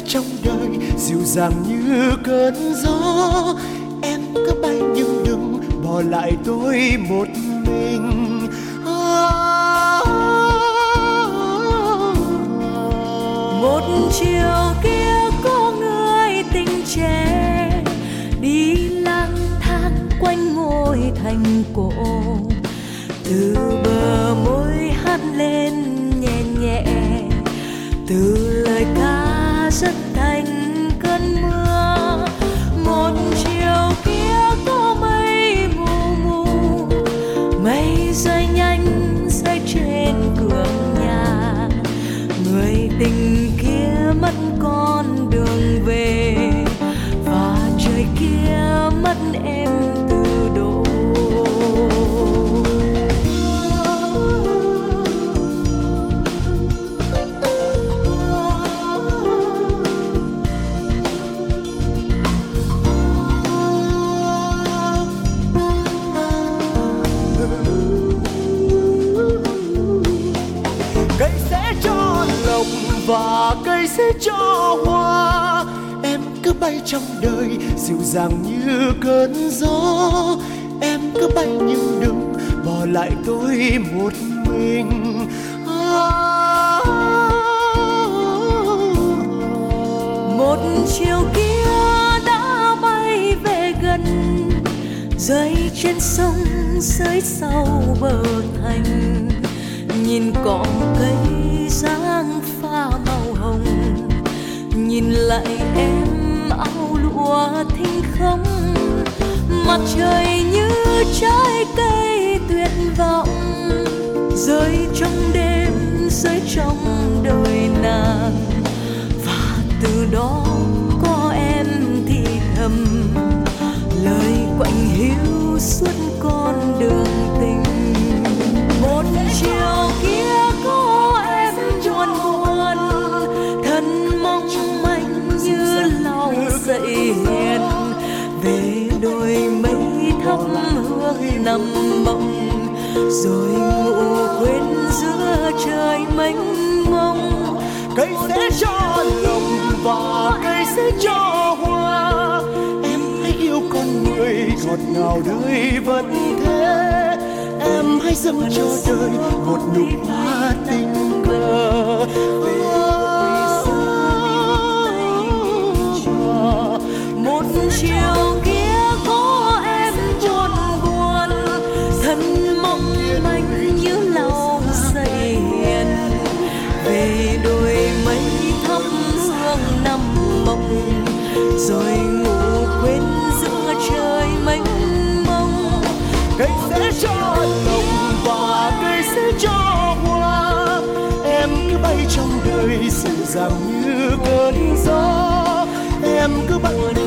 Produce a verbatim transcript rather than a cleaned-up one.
trong đời dịu dàng như cơn gió. Em cứ bay nhưng đừng bỏ lại tôi một mình. À, một chiều kia có người tình trẻ đi lang thang quanh ngôi thành cổ, từ bờ môi hát lên nhẹ nhẹ, từ lời ca rất thành cơn mưa. Một chiều kia có mây mù mù, mây rơi nhanh rơi trên cửa nhà. Người tình kia mất con đường về, và trời kia mất em từ độ. Cây sẽ cho lộc và cây sẽ cho hoa. Em cứ bay trong đời dịu dàng như cơn gió. Em cứ bay nhưng đừng bỏ lại tôi một mình. À, Một chiều kia đã bay về gần, rơi trên sông dưới sau bờ thành. Nhìn cỏ cây dáng pha màu hồng, nhìn lại em áo lụa thinh không. Mặt trời như trái cây tuyệt vọng, rơi trong đêm rơi trong đời nàng. Và từ đó có em thì thầm lời quạnh hiu suốt con đường tình. Một chiều kia có em buồn buồn, thân mong manh như lòng dậy hiền. Về đôi mây thắm hương nằm mộng, rồi ngủ quên giữa trời mênh mông. cây sẽ cho lộc và cây sẽ cho hoa. Em hãy yêu con người ngọt ngào đời vẫn thế. Em hãy dâng cho đời một nụ hoa tình cờ. Một chiều kia có em buồn buồn, thân mong manh như lòng dậy hiền. Về đôi mây thắm hương nằm mộng, rồi ngủ quên giữa trời mênh mông. Cây sẽ cho lộc và cây sẽ cho hoa. Em cứ bay trong đời dịu dàng như cơn gió. Em cứ bay